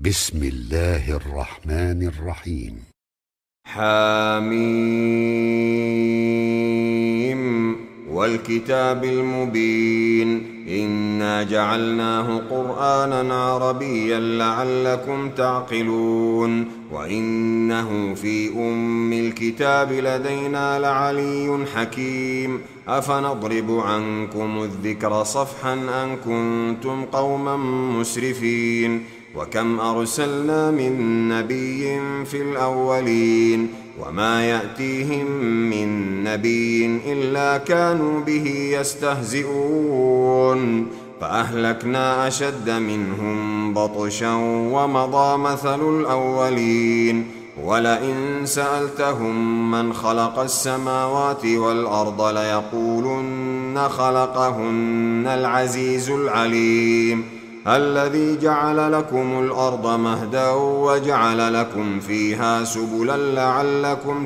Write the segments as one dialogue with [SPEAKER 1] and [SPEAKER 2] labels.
[SPEAKER 1] بسم الله الرحمن الرحيم.
[SPEAKER 2] حاميم والكتاب المبين إنا جعلناه قرآنا عربيا لعلكم تعقلون وإنه في أم الكتاب لدينا لعلي حكيم أفنضرب عنكم الذكر صفحا أن كنتم قوما مسرفين وكم أرسلنا من نبي في الأولين وما يأتيهم من نبي إلا كانوا به يستهزئون فأهلكنا أشد منهم بطشا ومضى مثل الأولين ولئن سألتهم من خلق السماوات والأرض ليقولن خلقهن العزيز العليم الذي جعل لكم الأرض مهدا وجعل لكم فيها سبلا لعلكم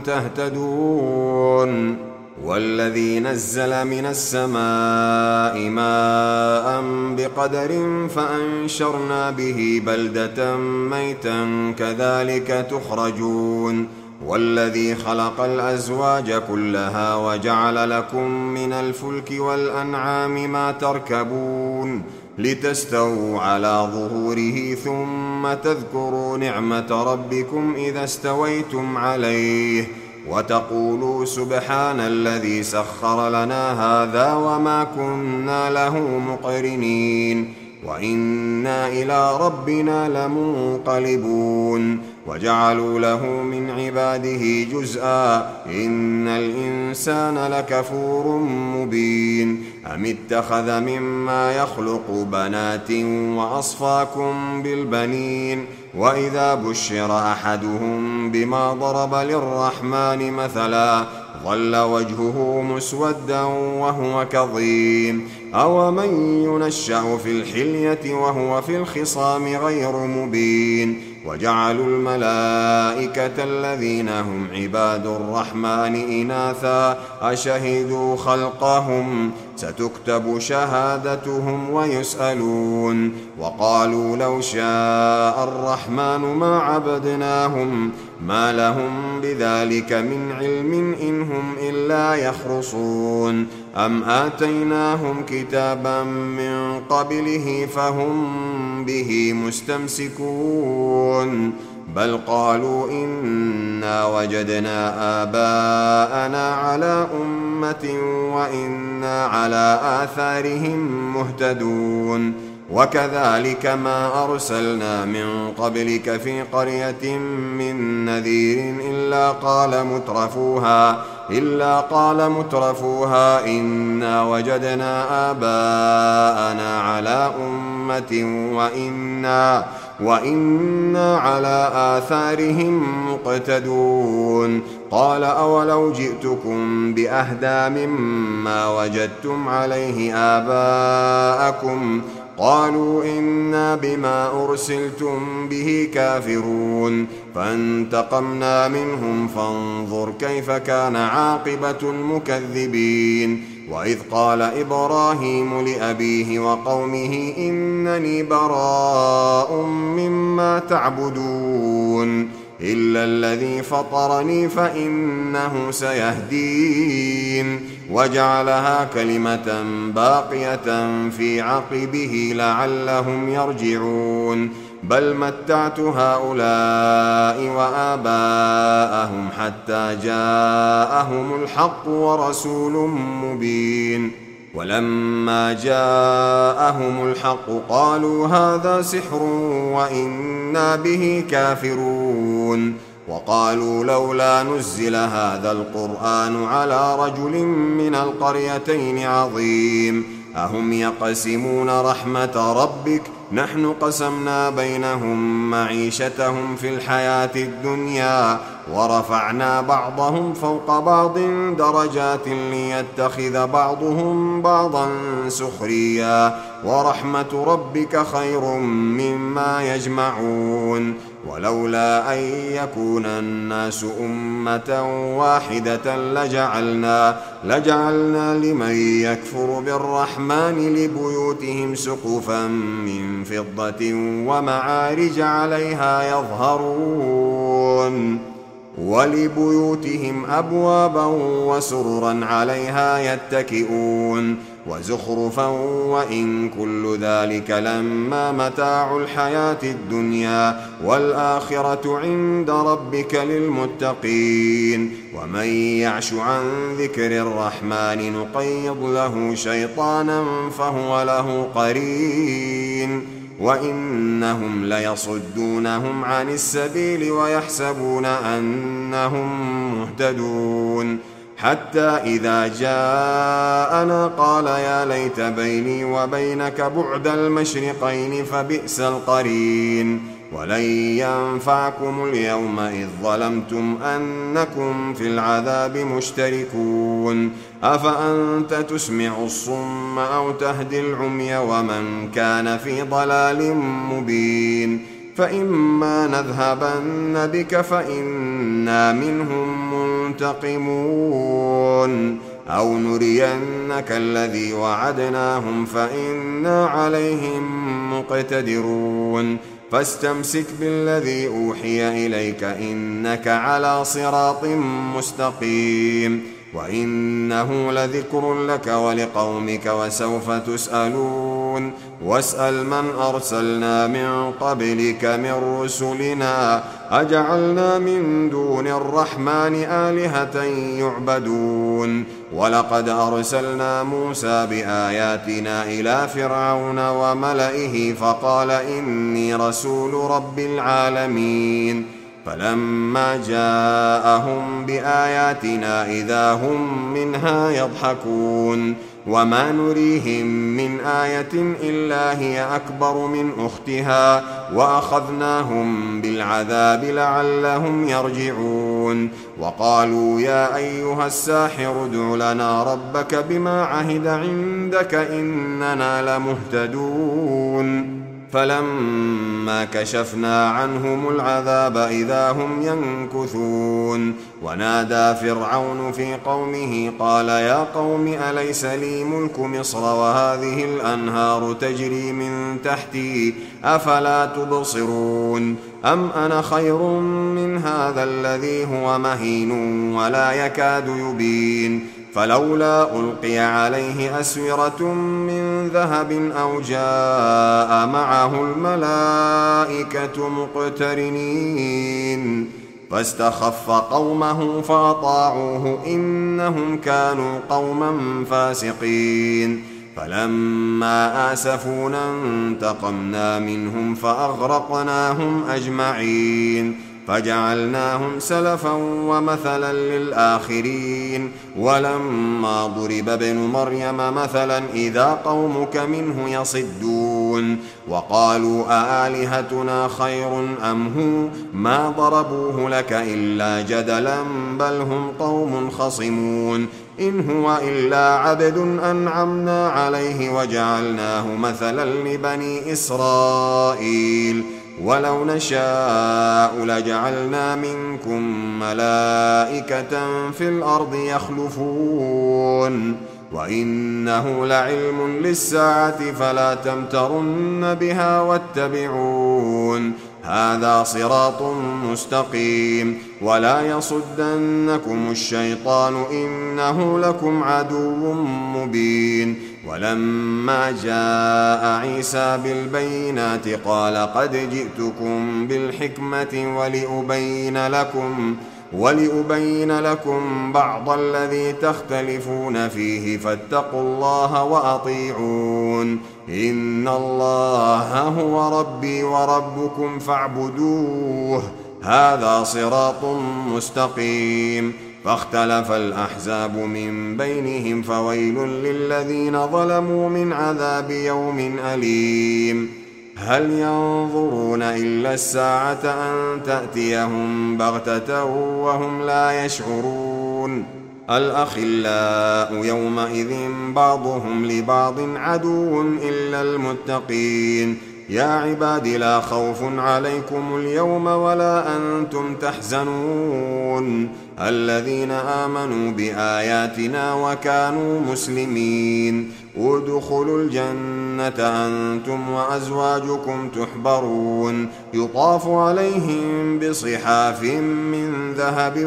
[SPEAKER 2] تهتدون والذي نزل من السماء ماء بقدر فأنشرنا به بلدة ميتا كذلك تخرجون والذي خلق الأزواج كلها وجعل لكم من الفلك والأنعام ما تركبون لتستووا على ظهوره ثم تذكروا نعمة ربكم إذا استويتم عليه وتقولوا سبحان الذي سخر لنا هذا وما كنا له مقرنين وإنا إلى ربنا لمنقلبون وجعلوا له من عباده جزءا إن الإنسان لكفور مبين أم اتخذ مما يخلق بنات وأصفاكم بالبنين وإذا بشر أحدهم بما ضرب للرحمن مثلا ظل وجهه مسودا وهو كظيم أومن ينشأ في الحلية وهو في الخصام غير مبين وجعلوا الملائكة الذين هم عباد الرحمن إناثا أشهدوا خلقهم ستكتب شهادتهم ويسألون وقالوا لو شاء الرحمن ما عبدناهم ما لهم بذلك من علم إن هم إلا يخرصون أم آتيناهم كتابا من قبله فهم به مستمسكون بل قالوا إنا وجدنا آباءنا على أمة وإنا على آثارهم مهتدون وكذلك ما أرسلنا من قبلك في قرية من نذير إلا قال مترفوها إنا وجدنا آباءنا على أمة وإنا على آثارهم مقتدون قال أولو جئتكم بأهدى مما وجدتم عليه آباءكم قالوا إنا بما أرسلتم به كافرون فانتقمنا منهم فانظر كيف كان عاقبة المكذبين وإذ قال إبراهيم لأبيه وقومه إنني براء مما تعبدون إلا الذي فطرني فإنه سيهدين وجعلها كلمة باقية في عقبه لعلهم يرجعون بل متعت هؤلاء وآباءهم حتى جاءهم الحق ورسول مبين ولما جاءهم الحق قالوا هذا سحر وإنا به كافرون وقالوا لولا نزل هذا القرآن على رجل من القريتين عظيم أهم يقسمون رحمة ربك نحن قسمنا بينهم معيشتهم في الحياة الدنيا ورفعنا بعضهم فوق بعض درجات ليتخذ بعضهم بعضا سخريا ورحمة ربك خير مما يجمعون ولولا أن يكون الناس أمة واحدة لجعلنا لمن يكفر بالرحمن لبيوتهم سقفا من فضة ومعارج عليها يظهرون ولبيوتهم أبوابا وسررا عليها يتكئون وزخرفا وإن كل ذلك لما متاع الحياة الدنيا والآخرة عند ربك للمتقين ومن يعش عن ذكر الرحمن نقيض له شيطانا فهو له قرين وإنهم ليصدونهم عن السبيل ويحسبون أنهم مهتدون حتى إذا جاءنا قال يا ليت بيني وبينك بعد المشرقين فبئس القرين ولن ينفعكم اليوم إذ ظلمتم أنكم في العذاب مشتركون أفأنت تسمع الصم أو تهدي العمي ومن كان في ضلال مبين فإما نذهبن بك فإنا منهم منتقمون أو نرينك الذي وعدناهم فإنا عليهم مقتدرون فاستمسك بالذي أوحي إليك إنك على صراط مستقيم وإنه لذكر لك ولقومك وسوف تسألون واسأل من أرسلنا من قبلك من رسلنا أجعلنا من دون الرحمن آلهة يعبدون ولقد أرسلنا موسى بآياتنا إلى فرعون وملئه فقال إني رسول رب العالمين فلما جاءهم بآياتنا إذا هم منها يضحكون وما نريهم من آية إلا هي أكبر من أختها وأخذناهم بالعذاب لعلهم يرجعون وقالوا يا أيها الساحر ادع لنا ربك بما عهد عندك إننا لمهتدون فلما كشفنا عنهم العذاب إذا هم ينكثون ونادى فرعون في قومه قال يا قوم أليس لي ملك مصر وهذه الأنهار تجري من تحتي أفلا تبصرون أم أنا خير من هذا الذي هو مهين ولا يكاد يبين فلولا ألقي عليه أسورة من ذهب أو جاء معه الملائكة مقترنين فاستخف قومه فأطاعوه إنهم كانوا قوما فاسقين فلما آسفونا انتقمنا منهم فأغرقناهم أجمعين فجعلناهم سلفا ومثلا للآخرين ولما ضرب ابن مريم مثلا إذا قومك منه يصدون وقالوا أآلهتنا خير أم هو ما ضربوه لك إلا جدلا بل هم قوم خصمون إن هو إلا عبد أنعمنا عليه وجعلناه مثلا لبني إسرائيل ولو نشاء لجعلنا منكم ملائكة في الأرض يخلفون وإنه لعلم للساعة فلا تمترن بها واتبعون هذا صراط مستقيم ولا يصدنكم الشيطان إنه لكم عدو مبين ولما جاء عيسى بالبينات قال قد جئتكم بالحكمة ولأبين لكم بعض الذي تختلفون فيه فاتقوا الله وأطيعون إن الله هو ربي وربكم فاعبدوه هذا صراط مستقيم فاختلف الأحزاب من بينهم فويل للذين ظلموا من عذاب يوم أليم هل ينظرون إلا الساعة أن تأتيهم بغتة وهم لا يشعرون الأخلاء يومئذ بعضهم لبعض عدو إلا المتقين يا عباد لا خوف عليكم اليوم ولا أنتم تحزنون الذين آمنوا بآياتنا وكانوا مسلمين ادخلوا الجنة أنتم وأزواجكم تحبرون يطاف عليهم بصحاف من ذهب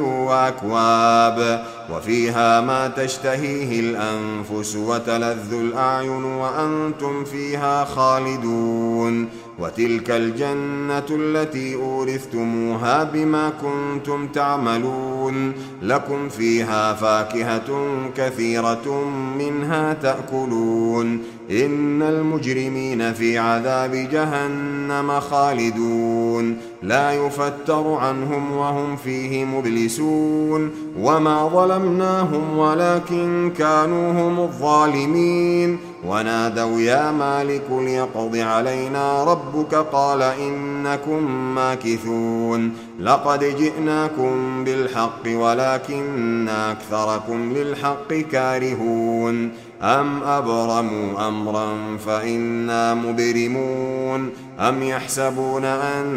[SPEAKER 2] وأكواب وفيها ما تشتهيه الأنفس وتلذ الأعين وأنتم فيها خالدون وتلك الجنة التي أورثتموها بما كنتم تعملون لكم فيها فاكهة كثيرة منها تأكلون إن المجرمين في عذاب جهنم خالدون لا يفتر عنهم وهم فيه مبلسون وما ظلمناهم ولكن كانوا هم الظالمين ونادوا يا مالك ليقض علينا ربك قال إنكم ماكثون لقد جئناكم بالحق ولكن أكثركم للحق كارهون أم أبرموا أمرا فإنا مبرمون أم يحسبون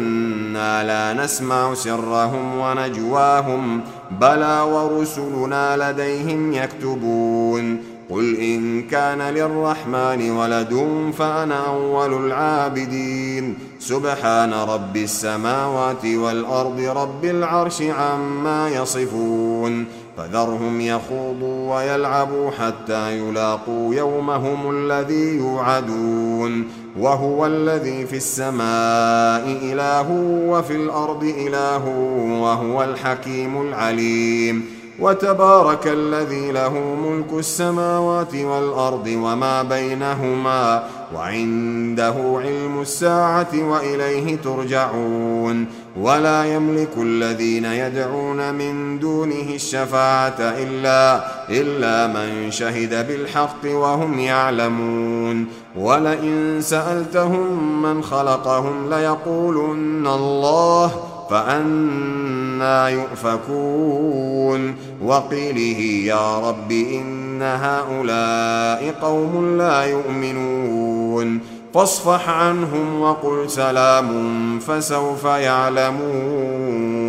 [SPEAKER 2] أنا لا نسمع سرهم ونجواهم بلى ورسلنا لديهم يكتبون قل إن كان للرحمن ولد فأنا أول العابدين سبحان رب السماوات والأرض رب العرش عما يصفون فذرهم يخوضوا ويلعبوا حتى يلاقوا يومهم الذي يوعدون وهو الذي في السماء إله وفي الأرض إله وهو الحكيم العليم وتبارك الذي له ملك السماوات والأرض وما بينهما وعنده علم الساعة وإليه ترجعون ولا يملك الذين يدعون من دونه الشفاعة إلا من شهد بالحق وهم يعلمون ولئن سألتهم من خلقهم ليقولن الله فأنى يؤفكون وقيله يا رب إن هؤلاء قوم لا يؤمنون فاصفح عنهم وقل سلام فسوف يعلمون.